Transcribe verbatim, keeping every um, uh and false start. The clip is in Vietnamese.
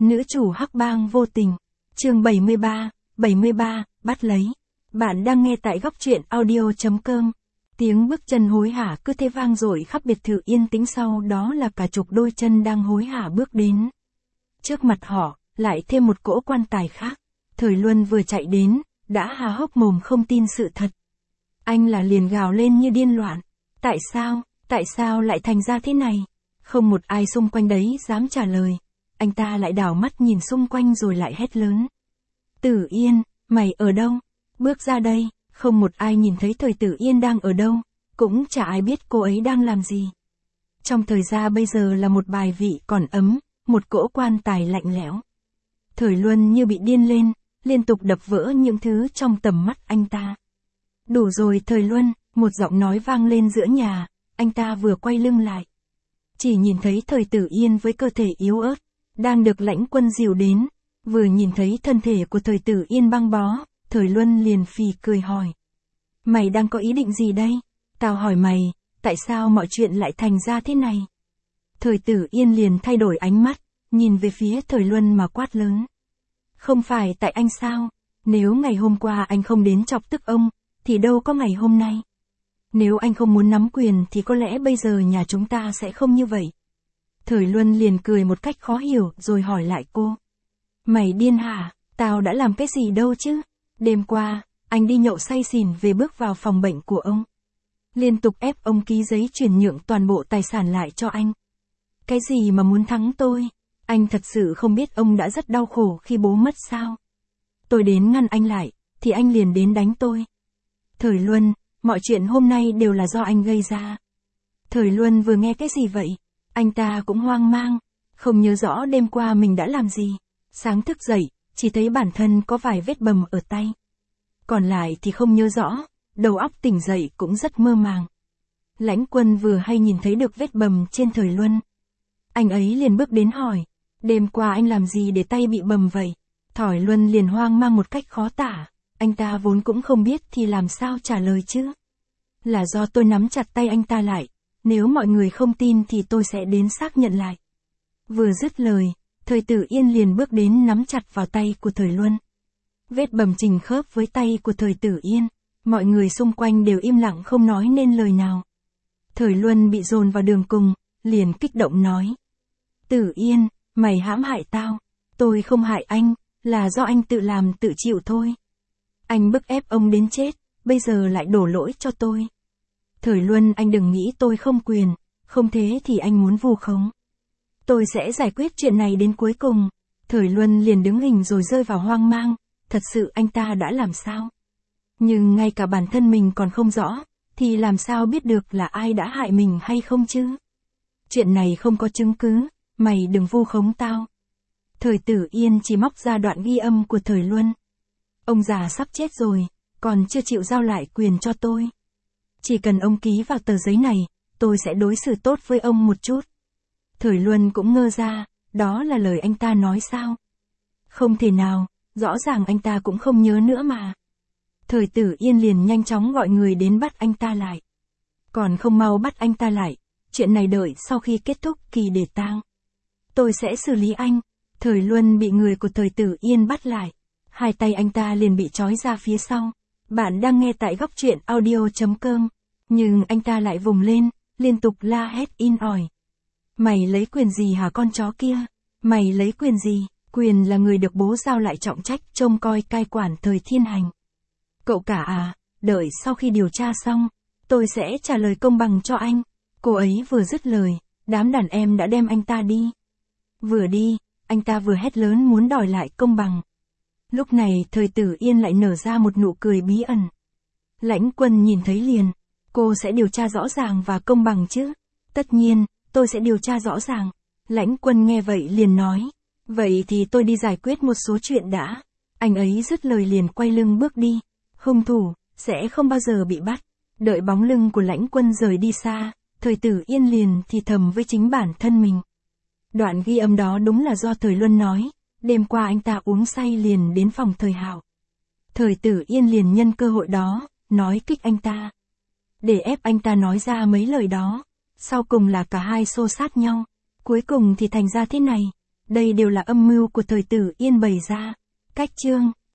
Nữ chủ hắc bang vô tình. Chương bảy mươi ba, bảy mươi ba, bắt lấy. Bạn đang nghe tại góc truyện audio chấm com. Tiếng bước chân hối hả cứ thế vang dội khắp biệt thự yên tĩnh, sau đó là cả chục đôi chân đang hối hả bước đến. Trước mặt họ, lại thêm một cỗ quan tài khác. Thời Luân vừa chạy đến, đã há hốc mồm không tin sự thật. Anh là liền gào lên như điên loạn. Tại sao, tại sao lại thành ra thế này? Không một ai xung quanh đấy dám trả lời. Anh ta lại đảo mắt nhìn xung quanh rồi lại hét lớn. Tử Yên, mày ở đâu? Bước ra đây. Không một ai nhìn thấy Thời Tử Yên đang ở đâu, cũng chả ai biết cô ấy đang làm gì. Trong thời gian bây giờ là một bài vị còn ấm, một cỗ quan tài lạnh lẽo. Thời Luân như bị điên lên, liên tục đập vỡ những thứ trong tầm mắt anh ta. Đủ rồi Thời Luân, một giọng nói vang lên giữa nhà, anh ta vừa quay lưng lại. Chỉ nhìn thấy Thời Tử Yên với cơ thể yếu ớt, đang được Lãnh Quân dìu đến, vừa nhìn thấy thân thể của Thời Tử Yên băng bó, Thời Luân liền phì cười hỏi. Mày đang có ý định gì đây? Tao hỏi mày, tại sao mọi chuyện lại thành ra thế này? Thời Tử Yên liền thay đổi ánh mắt, nhìn về phía Thời Luân mà quát lớn. Không phải tại anh sao? Nếu ngày hôm qua anh không đến chọc tức ông, thì đâu có ngày hôm nay. Nếu anh không muốn nắm quyền thì có lẽ bây giờ nhà chúng ta sẽ không như vậy. Thời Luân liền cười một cách khó hiểu rồi hỏi lại cô. Mày điên hả? Tao đã làm cái gì đâu chứ? Đêm qua, anh đi nhậu say xỉn về bước vào phòng bệnh của ông. Liên tục ép ông ký giấy chuyển nhượng toàn bộ tài sản lại cho anh. Cái gì mà muốn thắng tôi? Anh thật sự không biết ông đã rất đau khổ khi bố mất sao? Tôi đến ngăn anh lại, thì anh liền đến đánh tôi. Thời Luân, mọi chuyện hôm nay đều là do anh gây ra. Thời Luân vừa nghe cái gì vậy? Anh ta cũng hoang mang, không nhớ rõ đêm qua mình đã làm gì. Sáng thức dậy, chỉ thấy bản thân có vài vết bầm ở tay. Còn lại thì không nhớ rõ, đầu óc tỉnh dậy cũng rất mơ màng. Lãnh Quân vừa hay nhìn thấy được vết bầm trên Thời Luân. Anh ấy liền bước đến hỏi, đêm qua anh làm gì để tay bị bầm vậy? Thời Luân liền hoang mang một cách khó tả, anh ta vốn cũng không biết thì làm sao trả lời chứ. Là do tôi nắm chặt tay anh ta lại, nếu mọi người không tin thì tôi sẽ đến xác nhận lại. Vừa dứt lời, Thời Tử Yên liền bước đến nắm chặt vào tay của Thời Luân. Vết bầm chỉnh khớp với tay của Thời Tử Yên, mọi người xung quanh đều im lặng không nói nên lời nào. Thời Luân bị dồn vào đường cùng, liền kích động nói. Tử Yên, mày hãm hại tao, tôi không hại anh, là do anh tự làm tự chịu thôi. Anh bức ép ông đến chết, bây giờ lại đổ lỗi cho tôi. Thời Luân, anh đừng nghĩ tôi không quyền, không thế thì anh muốn vu khống. Tôi sẽ giải quyết chuyện này đến cuối cùng. Thời Luân liền đứng hình rồi rơi vào hoang mang, thật sự anh ta đã làm sao? Nhưng ngay cả bản thân mình còn không rõ, thì làm sao biết được là ai đã hại mình hay không chứ? Chuyện này không có chứng cứ, mày đừng vu khống tao. Thời Tử Yên chỉ móc ra đoạn ghi âm của Thời Luân. Ông già sắp chết rồi, còn chưa chịu giao lại quyền cho tôi. Chỉ cần ông ký vào tờ giấy này, tôi sẽ đối xử tốt với ông một chút. Thời Luân cũng ngơ ra, đó là lời anh ta nói sao? Không thể nào, rõ ràng anh ta cũng không nhớ nữa mà. Thời Tử Yên liền nhanh chóng gọi người đến bắt anh ta lại. Còn không mau bắt anh ta lại, chuyện này đợi sau khi kết thúc kỳ để tang. Tôi sẽ xử lý anh. Thời Luân bị người của Thời Tử Yên bắt lại. Hai tay anh ta liền bị trói ra phía sau. Bạn đang nghe tại góc truyện audio chấm com. Nhưng anh ta lại vùng lên, liên tục la hét in ỏi. Mày lấy quyền gì hả con chó kia? Mày lấy quyền gì? Quyền là người được bố giao lại trọng trách trông coi cai quản Thời Thiên Hành. Cậu cả à, đợi sau khi điều tra xong, tôi sẽ trả lời công bằng cho anh. Cô ấy vừa dứt lời, đám đàn em đã đem anh ta đi. Vừa đi, anh ta vừa hét lớn muốn đòi lại công bằng. Lúc này Thời Tử Yên lại nở ra một nụ cười bí ẩn. Lãnh Quân nhìn thấy liền, cô sẽ điều tra rõ ràng và công bằng chứ? Tất nhiên, tôi sẽ điều tra rõ ràng. Lãnh Quân nghe vậy liền nói, vậy thì tôi đi giải quyết một số chuyện đã. Anh ấy dứt lời liền quay lưng bước đi. Hung thủ sẽ không bao giờ bị bắt. Đợi bóng lưng của Lãnh Quân rời đi xa, Thời Tử Yên liền thì thầm với chính bản thân mình. Đoạn ghi âm đó đúng là do Thời Luân nói, đêm qua anh ta uống say liền đến phòng Thời Hạo. Thời Tử Yên liền nhân cơ hội đó, nói kích anh ta. Để ép anh ta nói ra mấy lời đó, sau cùng là cả hai xô sát nhau, cuối cùng thì thành ra thế này. Đây đều là âm mưu của thời tử Yên bày ra. Cách chương